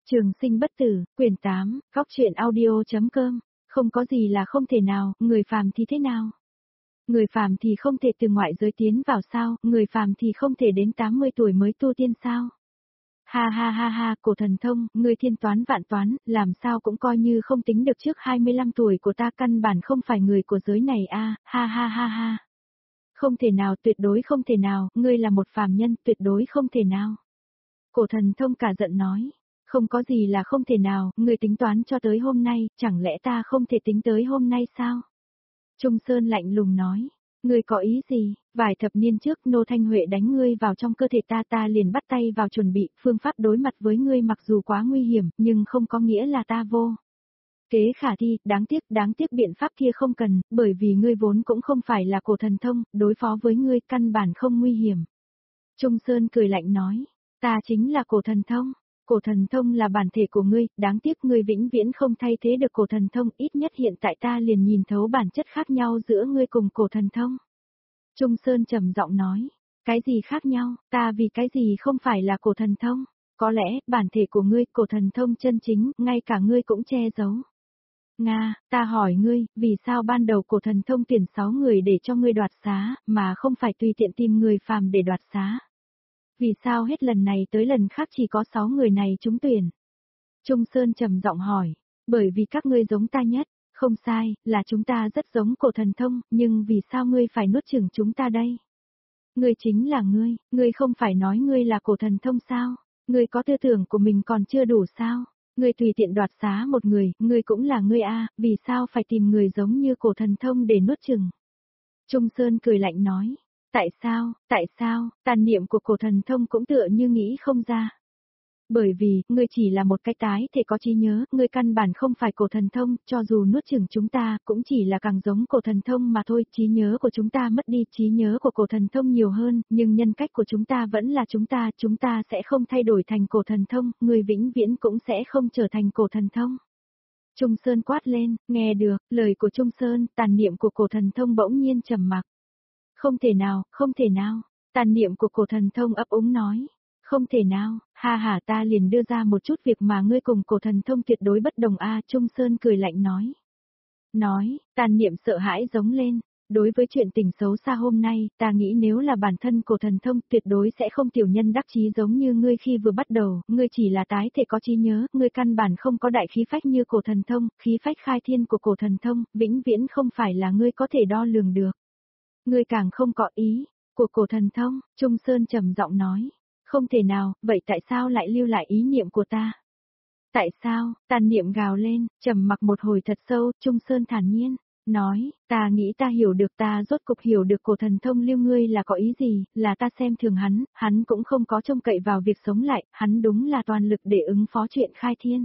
Trường sinh bất tử, quyển 8, góc truyện audio.com, không có gì là không thể nào, người phàm thì thế nào? Người phàm thì không thể từ ngoại giới tiến vào sao, người phàm thì không thể đến 80 tuổi mới tu tiên sao? Ha ha ha ha, Cổ Thần Thông, ngươi thiên toán vạn toán, làm sao cũng coi như không tính được trước 25 tuổi của ta, căn bản không phải người của giới này a, ha ha ha ha. Không thể nào, tuyệt đối không thể nào, ngươi là một phàm nhân, tuyệt đối không thể nào. Cổ Thần Thông cả giận nói, không có gì là không thể nào, ngươi tính toán cho tới hôm nay, chẳng lẽ ta không thể tính tới hôm nay sao? Trung Sơn lạnh lùng nói, ngươi có ý gì, vài thập niên trước Nô Thanh Huệ đánh ngươi vào trong cơ thể ta liền bắt tay vào chuẩn bị, phương pháp đối mặt với ngươi mặc dù quá nguy hiểm, nhưng không có nghĩa là ta vô kế khả thi, đáng tiếc biện pháp kia không cần, bởi vì ngươi vốn cũng không phải là Cổ Thần Thông, đối phó với ngươi căn bản không nguy hiểm. Trung Sơn cười lạnh nói, ta chính là Cổ Thần Thông. Cổ Thần Thông là bản thể của ngươi, đáng tiếc ngươi vĩnh viễn không thay thế được Cổ Thần Thông, ít nhất hiện tại ta liền nhìn thấu bản chất khác nhau giữa ngươi cùng Cổ Thần Thông. Trung Sơn trầm giọng nói, cái gì khác nhau, ta vì cái gì không phải là Cổ Thần Thông, có lẽ bản thể của ngươi, Cổ Thần Thông chân chính, ngay cả ngươi cũng che giấu. Nga, ta hỏi ngươi, vì sao ban đầu Cổ Thần Thông tuyển 6 người để cho ngươi đoạt xá, mà không phải tùy tiện tìm người phàm để đoạt xá? Vì sao hết lần này tới lần khác chỉ có 6 người này trúng tuyển? Trung Sơn trầm giọng hỏi, bởi vì các ngươi giống ta nhất, không sai, là chúng ta rất giống Cổ Thần Thông, nhưng vì sao ngươi phải nuốt chửng chúng ta đây? Ngươi chính là ngươi không phải nói ngươi là Cổ Thần Thông sao? Ngươi có tư tưởng của mình còn chưa đủ sao? Ngươi tùy tiện đoạt xá một người, ngươi cũng là ngươi a, vì sao phải tìm người giống như Cổ Thần Thông để nuốt chửng? Trung Sơn cười lạnh nói, tại sao, tàn niệm của Cổ Thần Thông cũng tựa như nghĩ không ra. Bởi vì, ngươi chỉ là một cái tái thể có trí nhớ, ngươi căn bản không phải Cổ Thần Thông, cho dù nuốt chửng chúng ta, cũng chỉ là càng giống Cổ Thần Thông mà thôi, trí nhớ của chúng ta mất đi, trí nhớ của Cổ Thần Thông nhiều hơn, nhưng nhân cách của chúng ta vẫn là chúng ta sẽ không thay đổi thành Cổ Thần Thông, ngươi vĩnh viễn cũng sẽ không trở thành Cổ Thần Thông. Trung Sơn quát lên, nghe được, lời của Trung Sơn, tàn niệm của Cổ Thần Thông bỗng nhiên trầm mặc. Không thể nào, tàn niệm của Cổ Thần Thông ấp úng nói. Không thể nào, ha ha, ta liền đưa ra một chút việc mà ngươi cùng Cổ Thần Thông tuyệt đối bất đồng a. Trung Sơn cười lạnh nói, tàn niệm sợ hãi giống lên, đối với chuyện tình xấu xa hôm nay, ta nghĩ nếu là bản thân Cổ Thần Thông tuyệt đối sẽ không tiểu nhân đắc chí giống như ngươi khi vừa bắt đầu, ngươi chỉ là tái thể có trí nhớ, ngươi căn bản không có đại khí phách như Cổ Thần Thông, khí phách khai thiên của Cổ Thần Thông, vĩnh viễn không phải là ngươi có thể đo lường được. Ngươi càng không có ý của Cổ Thần Thông, Trung Sơn trầm giọng nói. Không thể nào, vậy tại sao lại lưu lại ý niệm của ta? Tại sao, tàn niệm gào lên, trầm mặc một hồi thật sâu, Trung Sơn thản nhiên, nói, ta nghĩ ta hiểu được, ta rốt cục hiểu được Cổ Thần Thông lưu ngươi là có ý gì, là ta xem thường hắn cũng không có trông cậy vào việc sống lại, hắn đúng là toàn lực để ứng phó chuyện khai thiên.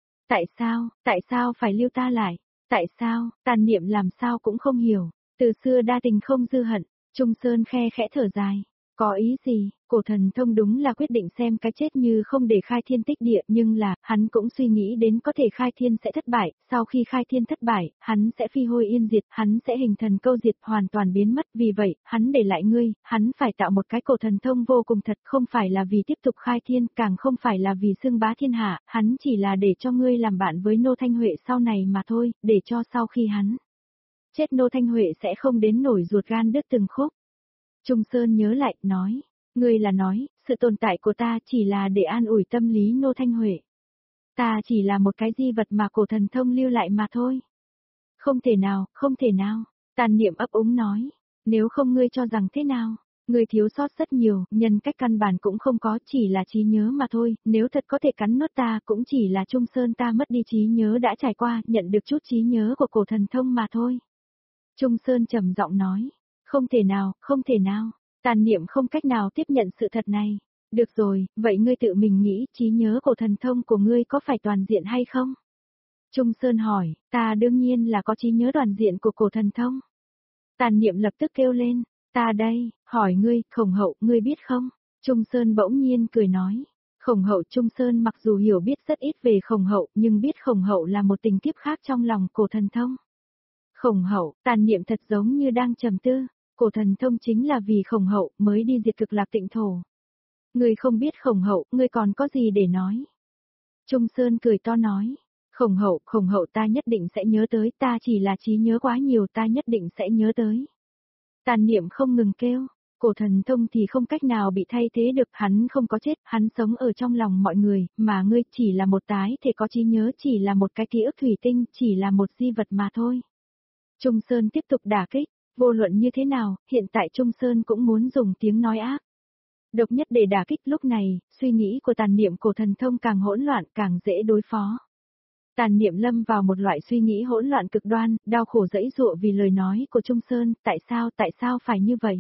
Tại sao phải lưu ta lại? Tại sao, tàn niệm làm sao cũng không hiểu, từ xưa đa tình không dư hận, Trung Sơn khe khẽ thở dài. Có ý gì, Cổ Thần Thông đúng là quyết định xem cái chết như không để khai thiên tích địa, nhưng là, hắn cũng suy nghĩ đến có thể khai thiên sẽ thất bại, sau khi khai thiên thất bại, hắn sẽ phi hôi yên diệt, hắn sẽ hình thần câu diệt, hoàn toàn biến mất, vì vậy, hắn để lại ngươi, hắn phải tạo một cái Cổ Thần Thông vô cùng thật, không phải là vì tiếp tục khai thiên, càng không phải là vì xưng bá thiên hạ, hắn chỉ là để cho ngươi làm bạn với Nô Thanh Huệ sau này mà thôi, để cho sau khi hắn chết Nô Thanh Huệ sẽ không đến nổi ruột gan đứt từng khúc. Trung Sơn nhớ lại, nói, ngươi là nói, sự tồn tại của ta chỉ là để an ủi tâm lý Nô Thanh Huệ. Ta chỉ là một cái di vật mà Cổ Thần Thông lưu lại mà thôi. Không thể nào, tàn niệm ấp úng nói, nếu không ngươi cho rằng thế nào, ngươi thiếu sót rất nhiều, nhân cách căn bản cũng không có, chỉ là trí nhớ mà thôi, nếu thật có thể cắn nuốt ta cũng chỉ là Trung Sơn ta mất đi trí nhớ đã trải qua, nhận được chút trí nhớ của Cổ Thần Thông mà thôi. Trung Sơn trầm giọng nói. Không thể nào, tàn niệm không cách nào tiếp nhận sự thật này. Được rồi, vậy ngươi tự mình nghĩ trí nhớ Cổ Thần Thông của ngươi có phải toàn diện hay không? Trung Sơn hỏi, ta đương nhiên là có trí nhớ toàn diện của Cổ Thần Thông. Tàn niệm lập tức kêu lên, ta đây, hỏi ngươi, Khổng Hậu, ngươi biết không? Trung Sơn bỗng nhiên cười nói. Khổng Hậu, Trung Sơn mặc dù hiểu biết rất ít về Khổng Hậu, nhưng biết Khổng Hậu là một tình kiếp khác trong lòng Cổ Thần Thông. Khổng Hậu, tàn niệm thật giống như đang trầm tư. Cổ Thần Thông chính là vì Khổng Hậu mới đi diệt Cực Lạc Tịnh Thổ. Ngươi không biết Khổng Hậu, ngươi còn có gì để nói? Trung Sơn cười to nói. Khổng hậu ta nhất định sẽ nhớ tới, ta chỉ là trí nhớ quá nhiều, ta nhất định sẽ nhớ tới. Tàn niệm không ngừng kêu. Cổ Thần Thông thì không cách nào bị thay thế được, hắn không có chết, hắn sống ở trong lòng mọi người, mà ngươi chỉ là một tái thể có trí nhớ, chỉ là một cái ký ức thủy tinh, chỉ là một di vật mà thôi. Trung Sơn tiếp tục đả kích, vô luận như thế nào, hiện tại Trung Sơn cũng muốn dùng tiếng nói ác. Độc nhất để đả kích. Lúc này, suy nghĩ của tàn niệm Cổ Thần Thông càng hỗn loạn, càng dễ đối phó. Tàn niệm lâm vào một loại suy nghĩ hỗn loạn cực đoan, đau khổ dẫy dụa vì lời nói của Trung Sơn, tại sao phải như vậy?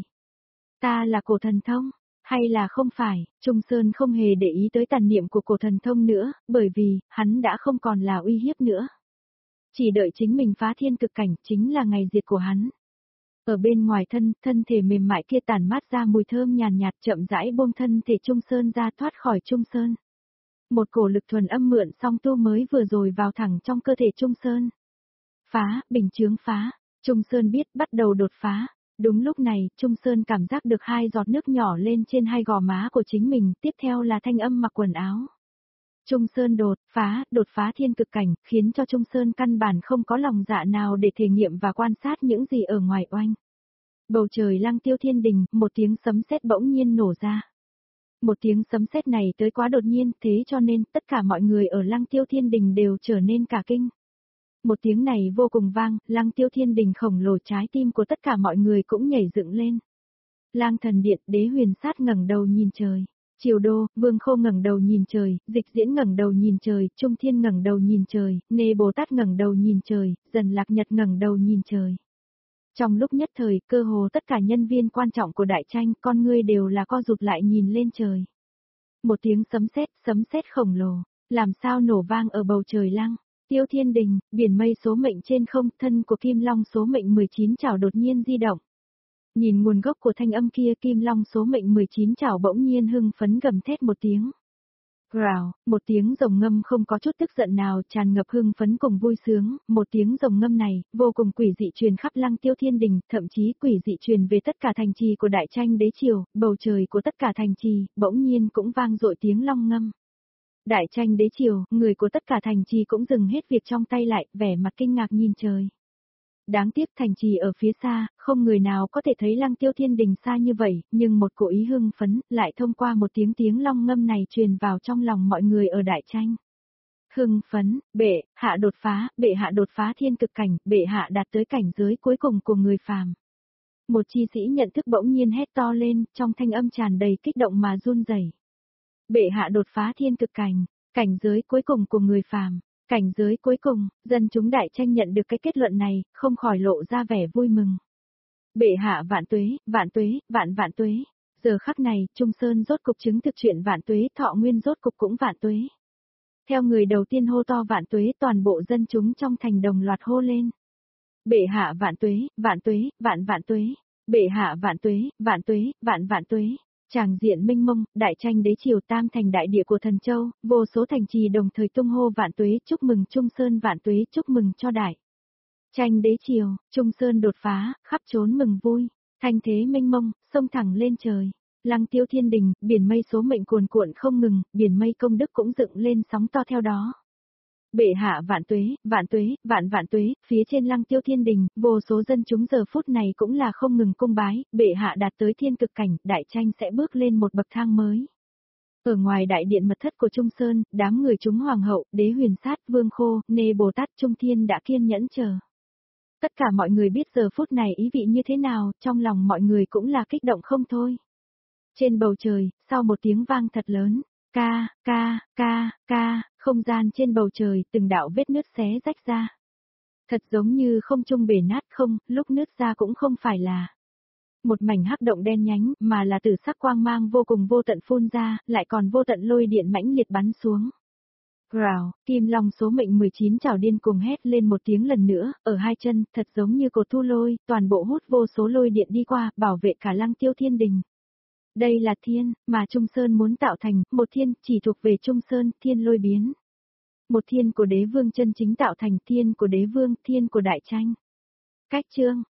Ta là Cổ Thần Thông, hay là không phải? Trung Sơn không hề để ý tới tàn niệm của Cổ Thần Thông nữa, bởi vì, hắn đã không còn là uy hiếp nữa. Chỉ đợi chính mình phá thiên cực cảnh, chính là ngày diệt của hắn. Ở bên ngoài thân thể mềm mại kia tản mát ra mùi thơm nhàn nhạt, chậm rãi buông thân thể Trung Sơn ra, thoát khỏi Trung Sơn. Một cổ lực thuần âm mượn song tu mới vừa rồi vào thẳng trong cơ thể Trung Sơn. Phá, bình chướng phá. Trung Sơn biết bắt đầu đột phá. Đúng lúc này, Trung Sơn cảm giác được 2 giọt nước nhỏ lên trên 2 gò má của chính mình, tiếp theo là thanh âm mặc quần áo. Trung Sơn đột phá thiên cực cảnh, khiến cho Trung Sơn căn bản không có lòng dạ nào để thể nghiệm và quan sát những gì ở ngoài oanh. Bầu trời Lăng Tiêu Thiên Đình, một tiếng sấm sét bỗng nhiên nổ ra. Một tiếng sấm sét này tới quá đột nhiên, thế cho nên tất cả mọi người ở Lăng Tiêu Thiên Đình đều trở nên cả kinh. Một tiếng này vô cùng vang, Lăng Tiêu Thiên Đình khổng lồ, trái tim của tất cả mọi người cũng nhảy dựng lên. Lang Thần Điện, Đế Huyền Sát ngẩng đầu nhìn trời. Triều Đô, Vương Khô ngẩng đầu nhìn trời, Dịch Diễn ngẩng đầu nhìn trời, Trung Thiên ngẩng đầu nhìn trời, Nê Bồ Tát ngẩng đầu nhìn trời, Dần Lạc Nhật ngẩng đầu nhìn trời. Trong lúc nhất thời, cơ hồ tất cả nhân viên quan trọng của đại tranh, con ngươi đều là co rụt lại nhìn lên trời. Một tiếng sấm sét khổng lồ, làm sao nổ vang ở bầu trời Lăng Tiêu Thiên Đình, biển mây số mệnh trên không, thân của Kim Long số mệnh 19 chảo đột nhiên di động. Nhìn nguồn gốc của thanh âm kia, Kim Long số mệnh 19 chảo bỗng nhiên hưng phấn gầm thét một tiếng. Rào, một tiếng rồng ngâm không có chút tức giận nào, tràn ngập hưng phấn cùng vui sướng, một tiếng rồng ngâm này, vô cùng quỷ dị truyền khắp Lăng Tiêu Thiên Đình, thậm chí quỷ dị truyền về tất cả thành trì của đại tranh đế triều, bầu trời của tất cả thành trì, bỗng nhiên cũng vang dội tiếng long ngâm. Đại tranh đế triều, người của tất cả thành trì cũng dừng hết việc trong tay lại, vẻ mặt kinh ngạc nhìn trời. Đáng tiếc thành trì ở phía xa, không người nào có thể thấy Lăng Tiêu Thiên Đình xa như vậy, nhưng một cỗ ý hưng phấn, lại thông qua một tiếng long ngâm này truyền vào trong lòng mọi người ở đại tranh. Hưng phấn, bệ hạ đột phá thiên cực cảnh, bệ hạ đạt tới cảnh giới cuối cùng của người phàm. Một chi sĩ nhận thức bỗng nhiên hét to lên, trong thanh âm tràn đầy kích động mà run rẩy. Bệ hạ đột phá thiên cực cảnh, cảnh giới cuối cùng của người phàm. Cảnh giới cuối cùng, dân chúng đại tranh nhận được cái kết luận này, không khỏi lộ ra vẻ vui mừng. Bệ hạ vạn tuế. Giờ khắc này, Trung Sơn rốt cục chứng thực chuyện vạn tuế, Thọ Nguyên rốt cục cũng vạn tuế. Theo người đầu tiên hô to vạn tuế, toàn bộ dân chúng trong thành đồng loạt hô lên. Bệ hạ vạn tuế. Bệ hạ vạn tuế. Tràng diện minh mông, đại tranh đế triều, tam thành đại địa của Thần Châu, vô số thành trì đồng thời tung hô vạn tuế, chúc mừng Trung Sơn vạn tuế, chúc mừng cho đại tranh đế triều, Trung Sơn đột phá, khắp trốn mừng vui, thanh thế minh mông, sông thẳng lên trời. Lăng Tiêu Thiên Đình, biển mây số mệnh cuồn cuộn không ngừng, biển mây công đức cũng dựng lên sóng to theo đó. Bệ hạ vạn tuế, phía trên Lăng Tiêu Thiên Đình, vô số dân chúng giờ phút này cũng là không ngừng cung bái, bệ hạ đạt tới thiên cực cảnh, đại tranh sẽ bước lên một bậc thang mới. Ở ngoài đại điện mật thất của Trung Sơn, đám người chúng hoàng hậu, Đế Huyền Sát, Vương Khô, Nê Bồ Tát, Trung Thiên đã kiên nhẫn chờ. Tất cả mọi người biết giờ phút này ý vị như thế nào, trong lòng mọi người cũng là kích động không thôi. Trên bầu trời, sau một tiếng vang thật lớn, ca, không gian trên bầu trời, từng đạo vết nứt xé rách ra. Thật giống như không trung bể nát không, lúc nứt ra cũng không phải là một mảnh hắc động đen nhánh, mà là tử sắc quang mang vô cùng vô tận phun ra, lại còn vô tận lôi điện mãnh liệt bắn xuống. Rào, Kim Long số mệnh 19 chảo điên cuồng hét lên một tiếng lần nữa, ở hai chân, thật giống như cột thu lôi, toàn bộ hút vô số lôi điện đi qua, bảo vệ cả Lăng Tiêu Thiên Đình. Đây là thiên, mà Trung Sơn muốn tạo thành, một thiên, chỉ thuộc về Trung Sơn, thiên lôi biến. Một thiên của đế vương chân chính tạo thành thiên của đế vương, thiên của đại tranh. Cách chương,